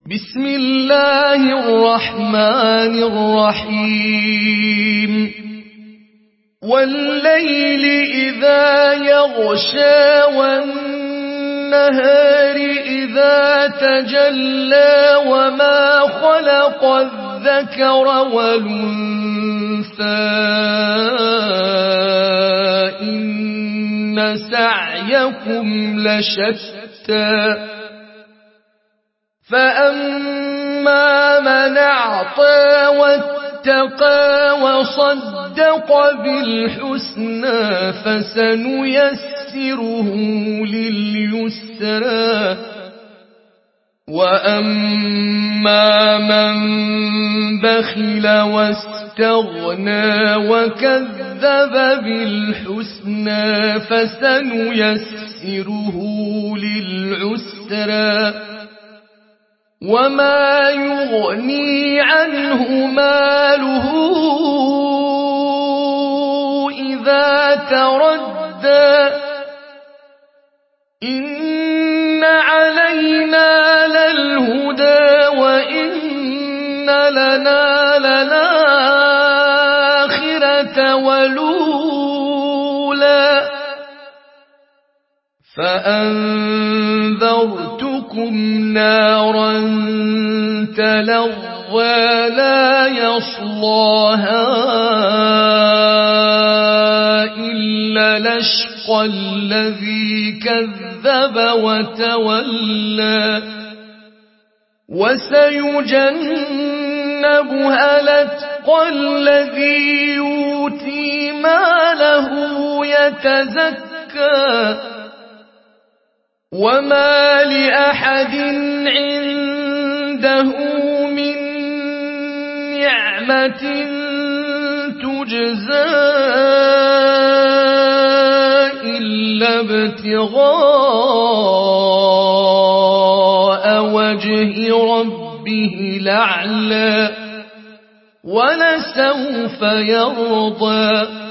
بسم الله الرحمن الرحيم والليل إذا يغشى والنهار إذا تجلى وما خلق الذكر والأنثى إن سعيكم لشتى فأما من أعطى واتقى وصدق بالحسنى فسنيسره لليسرى وأما من بخل واستغنى وكذب بالحسنى فسنيسره للعسرى وما يغني عنه ماله إذا تردى إن علينا للهدى وإن لنا للآخرة والأولى فأنذرتكم نارا تلظى لا يصلاها إلا الأشقى الذي كذب وتولى وسيجنبها الأتقى الذي يؤتي ماله يتزكى وما لأحد عنده من نعمة تجزى إلا ابتغاء وجه ربه الأعلى ولسوف يرضى